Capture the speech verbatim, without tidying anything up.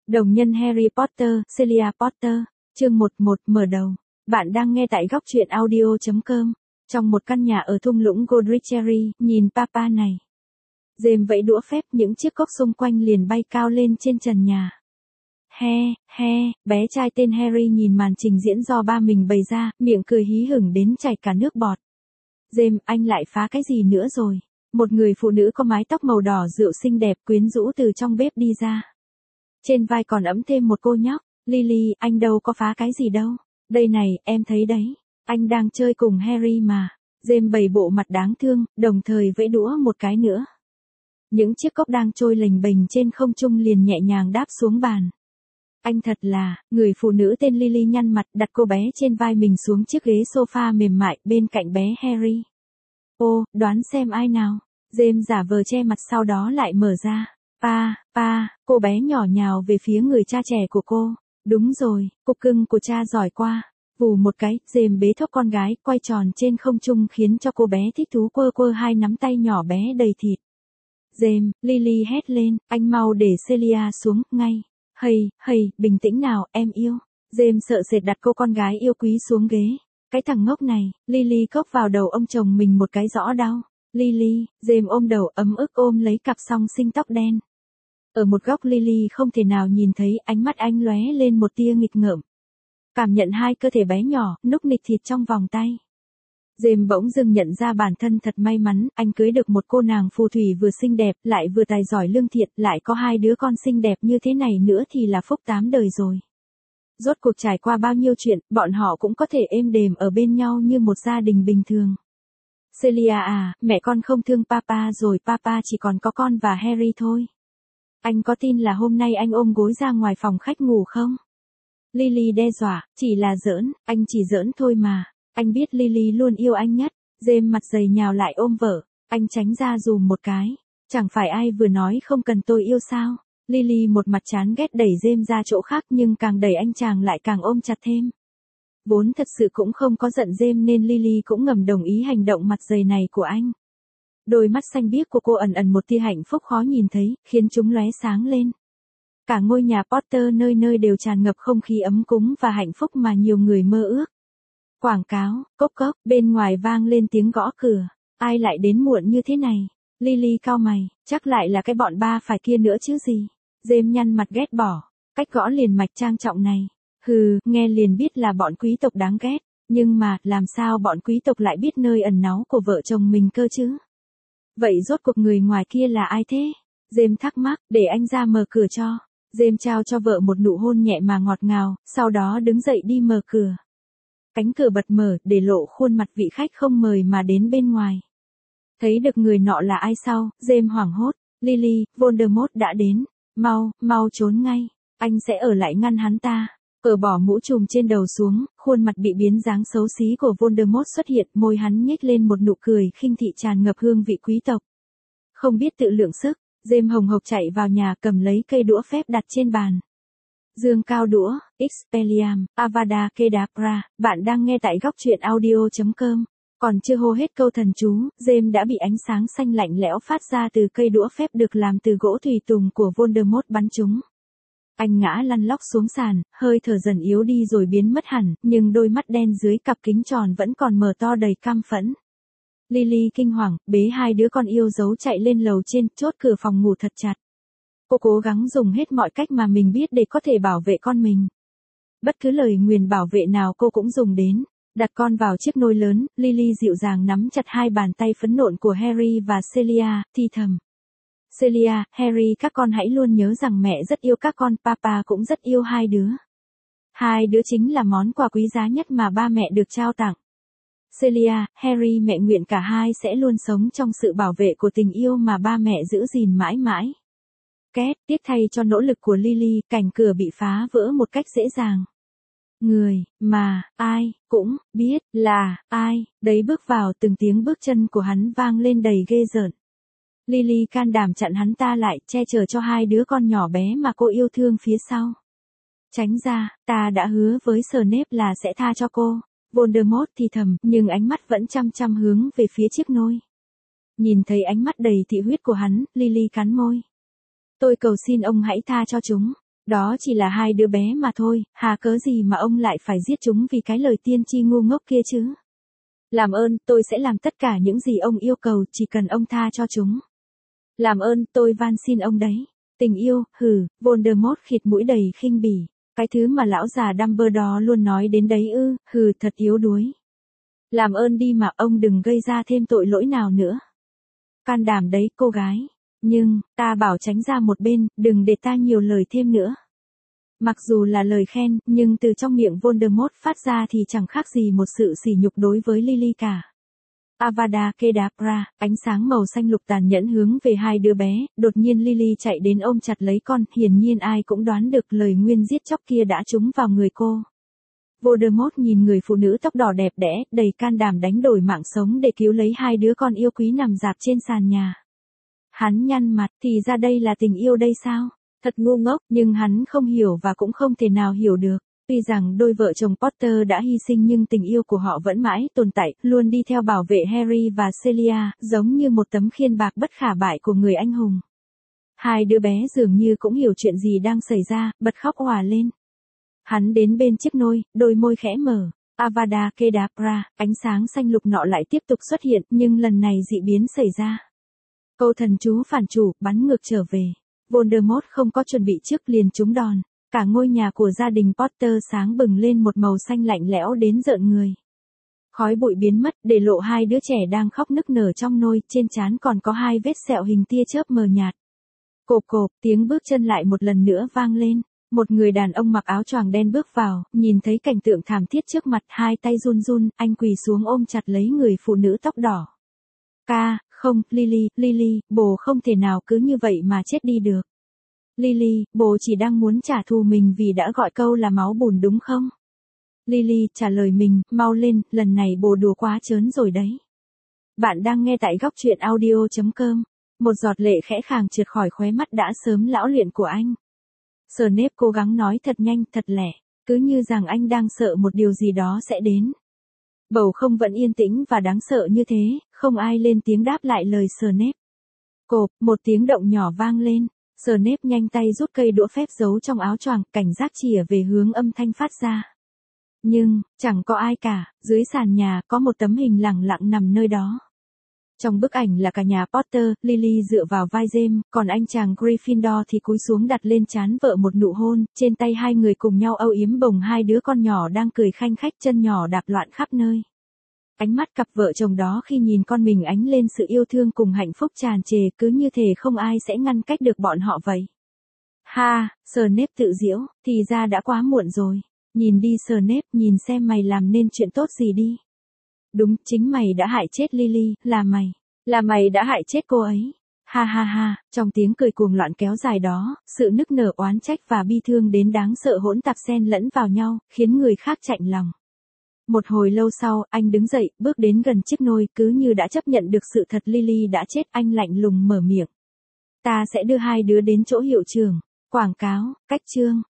Đồng nhân Harry Potter, Celia Potter, chương một một mở đầu. Bạn đang nghe tại góc truyện audio chấm com. Trong một căn nhà ở thung lũng Godric Cherry, nhìn papa này. James vẫy đũa phép, những chiếc cốc xung quanh liền bay cao lên trên trần nhà. He, he, bé trai tên Harry nhìn màn trình diễn do ba mình bày ra, miệng cười hí hửng đến chảy cả nước bọt. James, anh lại phá cái gì nữa rồi? Một người phụ nữ có mái tóc màu đỏ rượu xinh đẹp quyến rũ từ trong bếp đi ra. Trên vai còn ẵm thêm một cô nhóc. Lily, anh đâu có phá cái gì đâu. Đây này, em thấy đấy. Anh đang chơi cùng Harry mà. James bày bộ mặt đáng thương, đồng thời vẫy đũa một cái nữa. Những chiếc cốc đang trôi lềnh bềnh trên không trung liền nhẹ nhàng đáp xuống bàn. Anh thật là, người phụ nữ tên Lily nhăn mặt đặt cô bé trên vai mình xuống chiếc ghế sofa mềm mại bên cạnh bé Harry. Ô, đoán xem ai nào. James giả vờ che mặt sau đó lại mở ra. Pa, pa, cô bé nhỏ nhào về phía người cha trẻ của cô. Đúng rồi, cục cưng của cha giỏi qua. Vù một cái, James bế thốc con gái quay tròn trên không trung khiến cho cô bé thích thú quơ quơ hai nắm tay nhỏ bé đầy thịt. James, Lily hét lên, anh mau để Celia xuống, ngay. Hây, hây, bình tĩnh nào, em yêu. James sợ sệt đặt cô con gái yêu quý xuống ghế. Cái thằng ngốc này, Lily cốc vào đầu ông chồng mình một cái rõ đau. Lily, James ôm đầu ấm ức ôm lấy cặp song sinh tóc đen. Ở một góc Lily không thể nào nhìn thấy, ánh mắt anh lóe lên một tia nghịch ngợm. Cảm nhận hai cơ thể bé nhỏ, núc nịch thịt trong vòng tay. James bỗng dưng nhận ra bản thân thật may mắn, anh cưới được một cô nàng phù thủy vừa xinh đẹp, lại vừa tài giỏi lương thiện, lại có hai đứa con xinh đẹp như thế này nữa thì là phúc tám đời rồi. Rốt cuộc trải qua bao nhiêu chuyện, bọn họ cũng có thể êm đềm ở bên nhau như một gia đình bình thường. Celia à, mẹ con không thương papa rồi, papa chỉ còn có con và Harry thôi. Anh có tin là hôm nay anh ôm gối ra ngoài phòng khách ngủ không? Lily đe dọa, chỉ là giỡn, anh chỉ giỡn thôi mà. Anh biết Lily luôn yêu anh nhất. James mặt dày nhào lại ôm vợ. Anh tránh ra dùm một cái. Chẳng phải ai vừa nói không cần tôi yêu sao? Lily một mặt chán ghét đẩy James ra chỗ khác nhưng càng đẩy anh chàng lại càng ôm chặt thêm. Vốn thật sự cũng không có giận James nên Lily cũng ngầm đồng ý hành động mặt dày này của anh. Đôi mắt xanh biếc của cô ẩn ẩn một tia hạnh phúc khó nhìn thấy, khiến chúng lóe sáng lên. Cả ngôi nhà Potter nơi nơi đều tràn ngập không khí ấm cúng và hạnh phúc mà nhiều người mơ ước. Quảng cáo, cốc cốc, bên ngoài vang lên tiếng gõ cửa. Ai lại đến muộn như thế này? Lily cau mày, chắc lại là cái bọn ba phải kia nữa chứ gì. James nhăn mặt ghét bỏ. Cách gõ liền mạch trang trọng này. Hừ, nghe liền biết là bọn quý tộc đáng ghét. Nhưng mà, làm sao bọn quý tộc lại biết nơi ẩn náu của vợ chồng mình cơ chứ? Vậy rốt cuộc người ngoài kia là ai thế? James thắc mắc, để anh ra mở cửa cho. James trao cho vợ một nụ hôn nhẹ mà ngọt ngào, sau đó đứng dậy đi mở cửa. Cánh cửa bật mở, để lộ khuôn mặt vị khách không mời mà đến bên ngoài. Thấy được người nọ là ai sau, James hoảng hốt. Lily, Voldemort đã đến. Mau, mau trốn ngay. Anh sẽ ở lại ngăn hắn ta. Cởi bỏ mũ trùm trên đầu xuống, khuôn mặt bị biến dáng xấu xí của Voldemort xuất hiện, môi hắn nhếch lên một nụ cười khinh thị tràn ngập hương vị quý tộc. Không biết tự lượng sức, James hồng hộc chạy vào nhà cầm lấy cây đũa phép đặt trên bàn. Dương cao đũa, Expelliarm, Avada Kedavra, bạn đang nghe tại góc truyện audio chấm com. Còn chưa hô hết câu thần chú, James đã bị ánh sáng xanh lạnh lẽo phát ra từ cây đũa phép được làm từ gỗ tùy tùng của Voldemort bắn trúng. Anh ngã lăn lóc xuống sàn, hơi thở dần yếu đi rồi biến mất hẳn, nhưng đôi mắt đen dưới cặp kính tròn vẫn còn mở to đầy căm phẫn. Lily kinh hoàng, bế hai đứa con yêu dấu chạy lên lầu trên, chốt cửa phòng ngủ thật chặt. Cô cố gắng dùng hết mọi cách mà mình biết để có thể bảo vệ con mình. Bất cứ lời nguyền bảo vệ nào cô cũng dùng đến. Đặt con vào chiếc nôi lớn, Lily dịu dàng nắm chặt hai bàn tay phấn nộn của Harry và Celia, thì thầm. Celia, Harry, các con hãy luôn nhớ rằng mẹ rất yêu các con, papa cũng rất yêu hai đứa. Hai đứa chính là món quà quý giá nhất mà ba mẹ được trao tặng. Celia, Harry, mẹ nguyện cả hai sẽ luôn sống trong sự bảo vệ của tình yêu mà ba mẹ giữ gìn mãi mãi. Két, tiếc thay cho nỗ lực của Lily, cảnh cửa bị phá vỡ một cách dễ dàng. Người, mà, ai, cũng, biết, là, ai, đấy bước vào, từng tiếng bước chân của hắn vang lên đầy ghê rợn. Lily can đảm chặn hắn ta lại, che chở cho hai đứa con nhỏ bé mà cô yêu thương phía sau. Tránh ra, ta đã hứa với Snape là sẽ tha cho cô. Voldemort thì thầm, nhưng ánh mắt vẫn chăm chăm hướng về phía chiếc nôi. Nhìn thấy ánh mắt đầy thị huyết của hắn, Lily cắn môi. Tôi cầu xin ông hãy tha cho chúng. Đó chỉ là hai đứa bé mà thôi, hà cớ gì mà ông lại phải giết chúng vì cái lời tiên tri ngu ngốc kia chứ? Làm ơn, tôi sẽ làm tất cả những gì ông yêu cầu, chỉ cần ông tha cho chúng. Làm ơn, tôi van xin ông đấy. Tình yêu, hừ, Voldemort khịt mũi đầy khinh bỉ. Cái thứ mà lão già Dumbledore luôn nói đến đấy ư, hừ, thật yếu đuối. Làm ơn đi mà ông đừng gây ra thêm tội lỗi nào nữa. Can đảm đấy cô gái. Nhưng, ta bảo tránh ra một bên, đừng để ta nhiều lời thêm nữa. Mặc dù là lời khen, nhưng từ trong miệng Voldemort phát ra thì chẳng khác gì một sự sỉ nhục đối với Lily cả. Avada Kedavra, ánh sáng màu xanh lục tàn nhẫn hướng về hai đứa bé, đột nhiên Lily chạy đến ôm chặt lấy con, hiển nhiên ai cũng đoán được lời nguyên giết chóc kia đã trúng vào người cô. Voldemort nhìn người phụ nữ tóc đỏ đẹp đẽ, đầy can đảm đánh đổi mạng sống để cứu lấy hai đứa con yêu quý nằm rạp trên sàn nhà. Hắn nhăn mặt, thì ra đây là tình yêu đây sao? Thật ngu ngốc, nhưng hắn không hiểu và cũng không thể nào hiểu được. Tuy rằng đôi vợ chồng Potter đã hy sinh nhưng tình yêu của họ vẫn mãi tồn tại, luôn đi theo bảo vệ Harry và Celia, giống như một tấm khiên bạc bất khả bại của người anh hùng. Hai đứa bé dường như cũng hiểu chuyện gì đang xảy ra, bật khóc òa lên. Hắn đến bên chiếc nôi, đôi môi khẽ mở. Avada Kedavra, ánh sáng xanh lục nọ lại tiếp tục xuất hiện, nhưng lần này dị biến xảy ra. Câu thần chú phản chủ, bắn ngược trở về. Voldemort không có chuẩn bị trước liền trúng đòn. Cả ngôi nhà của gia đình Potter sáng bừng lên một màu xanh lạnh lẽo đến rợn người. Khói bụi biến mất, để lộ hai đứa trẻ đang khóc nức nở trong nôi, trên trán còn có hai vết sẹo hình tia chớp mờ nhạt. Cộp cộp, tiếng bước chân lại một lần nữa vang lên. Một người đàn ông mặc áo choàng đen bước vào, nhìn thấy cảnh tượng thảm thiết trước mặt, hai tay run run, anh quỳ xuống ôm chặt lấy người phụ nữ tóc đỏ. Ca, không, Lily, Lily, bồ không thể nào cứ như vậy mà chết đi được. Lily, bồ chỉ đang muốn trả thù mình vì đã gọi câu là máu bùn đúng không? Lily, trả lời mình, mau lên, lần này bồ đùa quá trớn rồi đấy. Bạn đang nghe tại góc truyện audio chấm com. Một giọt lệ khẽ khàng trượt khỏi khóe mắt đã sớm lão luyện của anh. Snape cố gắng nói thật nhanh, thật lẹ, cứ như rằng anh đang sợ một điều gì đó sẽ đến. Bầu không vẫn yên tĩnh và đáng sợ như thế, không ai lên tiếng đáp lại lời Snape. Cộp, một tiếng động nhỏ vang lên. Snape nhanh tay rút cây đũa phép giấu trong áo choàng, cảnh giác chìa về hướng âm thanh phát ra. Nhưng, chẳng có ai cả, dưới sàn nhà có một tấm hình lẳng lặng nằm nơi đó. Trong bức ảnh là cả nhà Potter, Lily dựa vào vai James, còn anh chàng Gryffindor thì cúi xuống đặt lên trán vợ một nụ hôn, trên tay hai người cùng nhau âu yếm bồng hai đứa con nhỏ đang cười khanh khách, chân nhỏ đạp loạn khắp nơi. Ánh mắt cặp vợ chồng đó khi nhìn con mình ánh lên sự yêu thương cùng hạnh phúc tràn trề, cứ như thể không ai sẽ ngăn cách được bọn họ vậy. Ha, Snape tự giễu, thì ra đã quá muộn rồi. Nhìn đi Snape, nhìn xem mày làm nên chuyện tốt gì đi. Đúng, chính mày đã hại chết Lily, là mày. Là mày đã hại chết cô ấy. Ha ha ha, trong tiếng cười cuồng loạn kéo dài đó, sự nức nở oán trách và bi thương đến đáng sợ hỗn tạp xen lẫn vào nhau, khiến người khác chạnh lòng. Một hồi lâu sau, anh đứng dậy, bước đến gần chiếc nôi, cứ như đã chấp nhận được sự thật Lily đã chết, anh lạnh lùng mở miệng. Ta sẽ đưa hai đứa đến chỗ hiệu trưởng. Quảng cáo, cách chương.